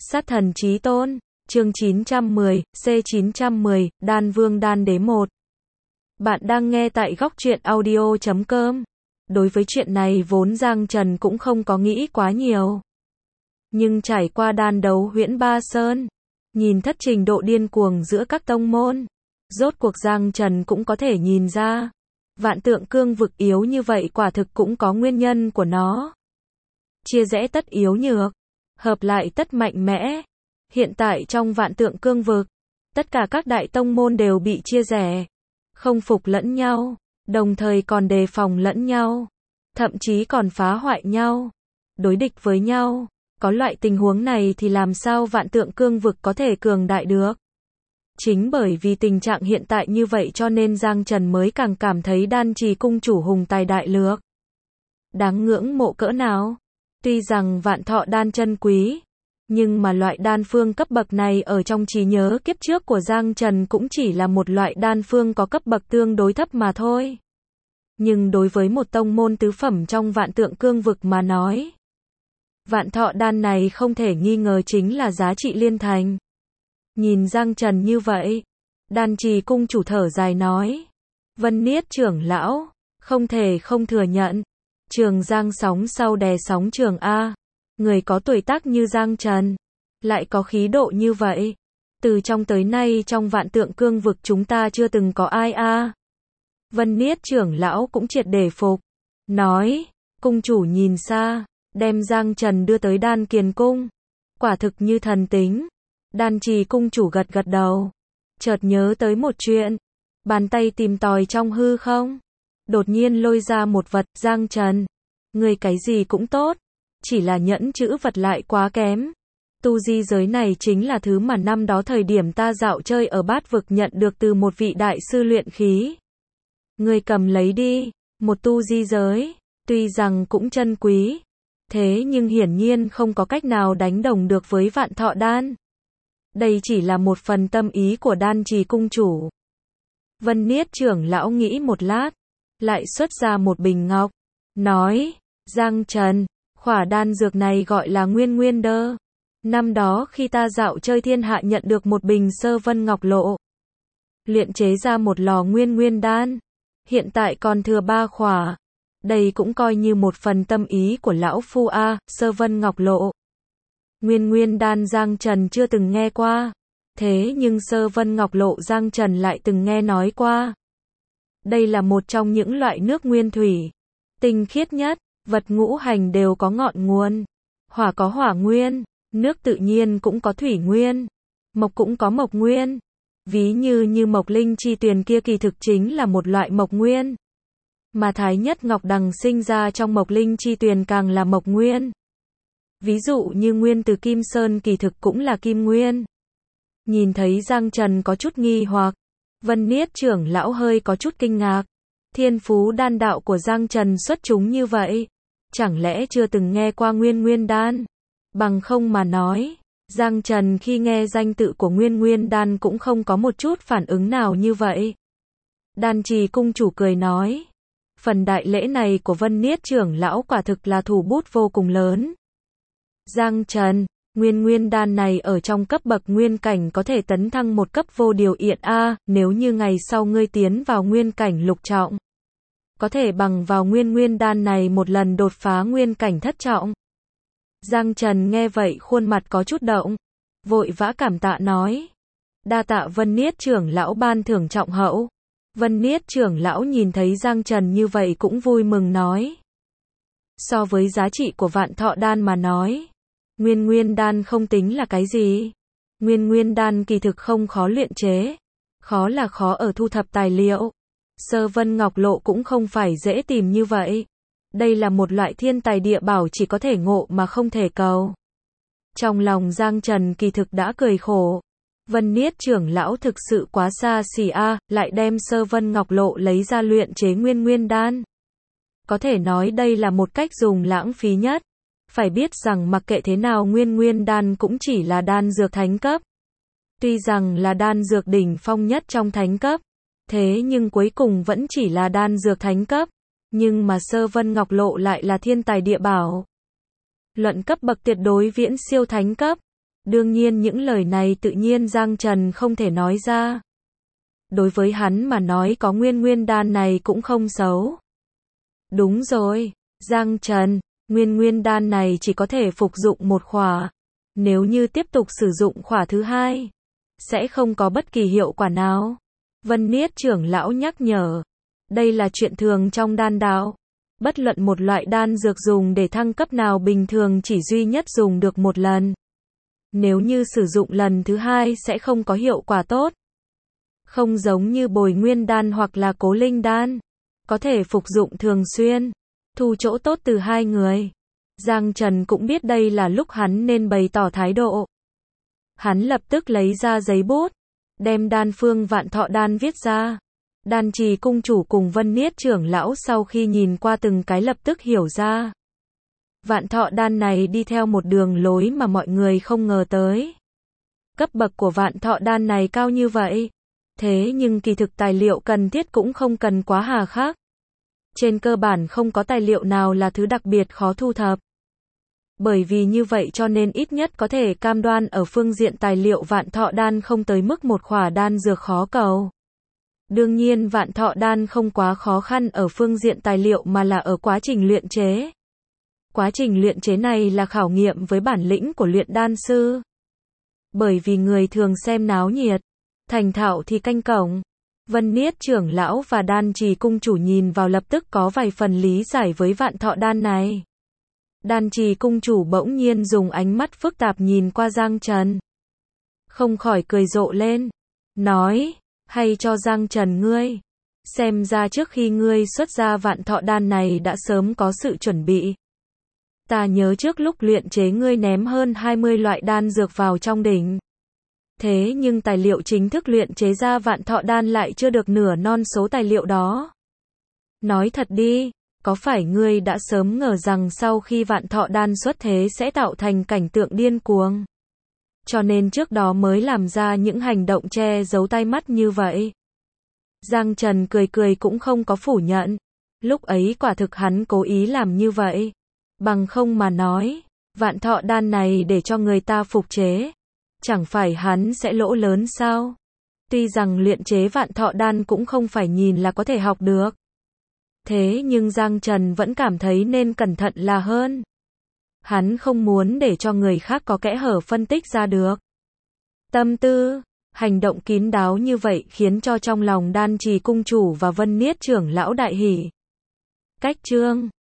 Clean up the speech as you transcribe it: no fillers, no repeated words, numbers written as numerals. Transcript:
Sát thần chí tôn, chương 910, C910, Đan Vương Đan Đế 1. Bạn đang nghe tại góc truyện audio.com. Đối với chuyện này vốn Giang Trần cũng không có nghĩ quá nhiều. Nhưng trải qua đan đấu Huyễn Ba Sơn, nhìn thất trình độ điên cuồng giữa các tông môn, rốt cuộc Giang Trần cũng có thể nhìn ra, Vạn Tượng Cương vực yếu như vậy quả thực cũng có nguyên nhân của nó. Chia rẽ tất yếu nhược, hợp lại tất mạnh mẽ. Hiện tại trong Vạn Tượng Cương vực, tất cả các đại tông môn đều bị chia rẽ, không phục lẫn nhau, đồng thời còn đề phòng lẫn nhau, thậm chí còn phá hoại nhau, đối địch với nhau. Có loại tình huống này thì làm sao Vạn Tượng Cương vực có thể cường đại được? Chính bởi vì tình trạng hiện tại như vậy cho nên Giang Trần mới càng cảm thấy Đan Trì cung chủ hùng tài đại lược. Đáng ngưỡng mộ cỡ nào? Tuy rằng vạn thọ đan chân quý, nhưng mà loại đan phương cấp bậc này ở trong trí nhớ kiếp trước của Giang Trần cũng chỉ là một loại đan phương có cấp bậc tương đối thấp mà thôi. Nhưng đối với một tông môn tứ phẩm trong Vạn Tượng Cương vực mà nói, vạn thọ đan này không thể nghi ngờ chính là giá trị liên thành. Nhìn Giang Trần như vậy, Đan Trì cung chủ thở dài nói, Vân Niết trưởng lão, không thể không thừa nhận, Trường Giang sóng sau đè sóng trường A, người có tuổi tác như Giang Trần, lại có khí độ như vậy, từ trong tới nay trong Vạn Tượng Cương vực chúng ta chưa từng có ai a. Vân Niết trưởng lão cũng triệt để phục, nói, cung chủ nhìn xa, đem Giang Trần đưa tới Đan Kiền cung, quả thực như thần tính. Đan Trì cung chủ gật gật đầu, chợt nhớ tới một chuyện, bàn tay tìm tòi trong hư không, đột nhiên lôi ra một vật. Giang Trần, người cái gì cũng tốt, chỉ là nhẫn chữ vật lại quá kém. Tu di giới này chính là thứ mà năm đó thời điểm ta dạo chơi ở Bát Vực nhận được từ một vị đại sư luyện khí. Người cầm lấy đi. Một tu di giới, tuy rằng cũng chân quý, thế nhưng hiển nhiên không có cách nào đánh đồng được với vạn thọ đan. Đây chỉ là một phần tâm ý của Đan Trì cung chủ. Vân Niết trưởng lão nghĩ một lát, lại xuất ra một bình ngọc, nói, Giang Trần, khỏa đan dược này gọi là Nguyên Nguyên Đơ. Năm đó khi ta dạo chơi thiên hạ nhận được một bình Sơ Vân Ngọc Lộ, luyện chế ra một lò Nguyên Nguyên đan, hiện tại còn thừa 3 khỏa. Đây cũng coi như một phần tâm ý của lão phu a. Sơ Vân Ngọc Lộ, Nguyên Nguyên đan Giang Trần chưa từng nghe qua, thế nhưng Sơ Vân Ngọc Lộ Giang Trần lại từng nghe nói qua. Đây là một trong những loại nước nguyên thủy, tinh khiết nhất, vật ngũ hành đều có ngọn nguồn, hỏa có hỏa nguyên, nước tự nhiên cũng có thủy nguyên, mộc cũng có mộc nguyên. Ví như mộc linh chi tuyền kia kỳ thực chính là một loại mộc nguyên, mà Thái Nhất Ngọc Đằng sinh ra trong mộc linh chi tuyền càng là mộc nguyên. Ví dụ như nguyên từ Kim Sơn kỳ thực cũng là kim nguyên. Nhìn thấy Giang Trần có chút nghi hoặc, Vân Niết trưởng lão hơi có chút kinh ngạc. Thiên phú đan đạo của Giang Trần xuất chúng như vậy, chẳng lẽ chưa từng nghe qua Nguyên Nguyên đan? Bằng không mà nói, Giang Trần khi nghe danh tự của Nguyên Nguyên đan cũng không có một chút phản ứng nào như vậy. Đan Trì cung chủ cười nói, phần đại lễ này của Vân Niết trưởng lão quả thực là thủ bút vô cùng lớn. Giang Trần, Nguyên Nguyên đan này ở trong cấp bậc nguyên cảnh có thể tấn thăng một cấp vô điều kiện a. Nếu như ngày sau ngươi tiến vào nguyên cảnh lục trọng, có thể bằng vào Nguyên Nguyên đan này một lần đột phá nguyên cảnh thất trọng. Giang Trần nghe vậy khuôn mặt có chút động, vội vã cảm tạ nói, đa tạ Vân Niết trưởng lão ban thưởng trọng hậu. Vân Niết trưởng lão nhìn thấy Giang Trần như vậy cũng vui mừng nói, so với giá trị của vạn thọ đan mà nói, Nguyên Nguyên đan không tính là cái gì. Nguyên Nguyên đan kỳ thực không khó luyện chế, khó là khó ở thu thập tài liệu. Sơ Vân Ngọc Lộ cũng không phải dễ tìm như vậy. Đây là một loại thiên tài địa bảo chỉ có thể ngộ mà không thể cầu. Trong lòng Giang Trần kỳ thực đã cười khổ. Vân Niết trưởng lão thực sự quá xa xỉ a, lại đem Sơ Vân Ngọc Lộ lấy ra luyện chế Nguyên Nguyên đan. Có thể nói đây là một cách dùng lãng phí nhất. Phải biết rằng mặc kệ thế nào Nguyên Nguyên đan cũng chỉ là đan dược thánh cấp. Tuy rằng là đan dược đỉnh phong nhất trong thánh cấp, thế nhưng cuối cùng vẫn chỉ là đan dược thánh cấp. Nhưng mà Sơ Vân Ngọc Lộ lại là thiên tài địa bảo. Luận cấp bậc tuyệt đối viễn siêu thánh cấp. Đương nhiên những lời này tự nhiên Giang Trần không thể nói ra. Đối với hắn mà nói có nguyên đan này cũng không xấu. Đúng rồi, Giang Trần, nguyên đan này chỉ có thể phục dụng một khỏa. Nếu như tiếp tục sử dụng khỏa thứ hai, sẽ không có bất kỳ hiệu quả nào. Vân Niết trưởng lão nhắc nhở. Đây là chuyện thường trong đan đạo. Bất luận một loại đan dược dùng để thăng cấp nào bình thường chỉ duy nhất dùng được một lần. Nếu như sử dụng lần thứ hai sẽ không có hiệu quả tốt. Không giống như bồi nguyên đan hoặc là cố linh đan. Có thể phục dụng thường xuyên. Thu chỗ tốt từ hai người. Giang Trần cũng biết đây là lúc hắn nên bày tỏ thái độ. Hắn lập tức lấy ra giấy bút. Đem đan phương Vạn Thọ Đan viết ra. Đan Trì cung chủ cùng Vân Niết trưởng lão sau khi nhìn qua từng cái lập tức hiểu ra. Vạn Thọ Đan này đi theo một đường lối mà mọi người không ngờ tới. Cấp bậc của Vạn Thọ Đan này cao như vậy. Thế nhưng kỳ thực tài liệu cần thiết cũng không cần quá hà khắc. Trên cơ bản không có tài liệu nào là thứ đặc biệt khó thu thập. Bởi vì như vậy cho nên ít nhất có thể cam đoan ở phương diện tài liệu Vạn Thọ Đan không tới mức một khỏa đan dược khó cầu. Đương nhiên Vạn Thọ Đan không quá khó khăn ở phương diện tài liệu mà là ở quá trình luyện chế. Quá trình luyện chế này là khảo nghiệm với bản lĩnh của luyện đan sư. Bởi vì người thường xem náo nhiệt, thành thạo thì canh cổng. Vân Niết trưởng lão và Đan Trì cung chủ nhìn vào lập tức có vài phần lý giải với Vạn Thọ Đan này. Đan Trì cung chủ bỗng nhiên dùng ánh mắt phức tạp nhìn qua Giang Trần. Không khỏi cười rộ lên. Nói, hay cho Giang Trần ngươi. Xem ra trước khi ngươi xuất ra Vạn Thọ Đan này đã sớm có sự chuẩn bị. Ta nhớ trước lúc luyện chế ngươi ném hơn 20 loại đan dược vào trong đỉnh. Thế nhưng tài liệu chính thức luyện chế ra Vạn Thọ Đan lại chưa được nửa non số tài liệu đó. Nói thật đi, có phải ngươi đã sớm ngờ rằng sau khi Vạn Thọ Đan xuất thế sẽ tạo thành cảnh tượng điên cuồng? Cho nên trước đó mới làm ra những hành động che giấu tai mắt như vậy. Giang Trần cười cười cũng không có phủ nhận. Lúc ấy quả thực hắn cố ý làm như vậy. Bằng không mà nói, Vạn Thọ Đan này để cho người ta phục chế. Chẳng phải hắn sẽ lỗ lớn sao? Tuy rằng luyện chế Vạn Thọ Đan cũng không phải nhìn là có thể học được. Thế nhưng Giang Trần vẫn cảm thấy nên cẩn thận là hơn. Hắn không muốn để cho người khác có kẽ hở phân tích ra được. Tâm tư, hành động kín đáo như vậy khiến cho trong lòng Đan Trì cung chủ và Vân Niết trưởng lão đại hỉ. Cách chương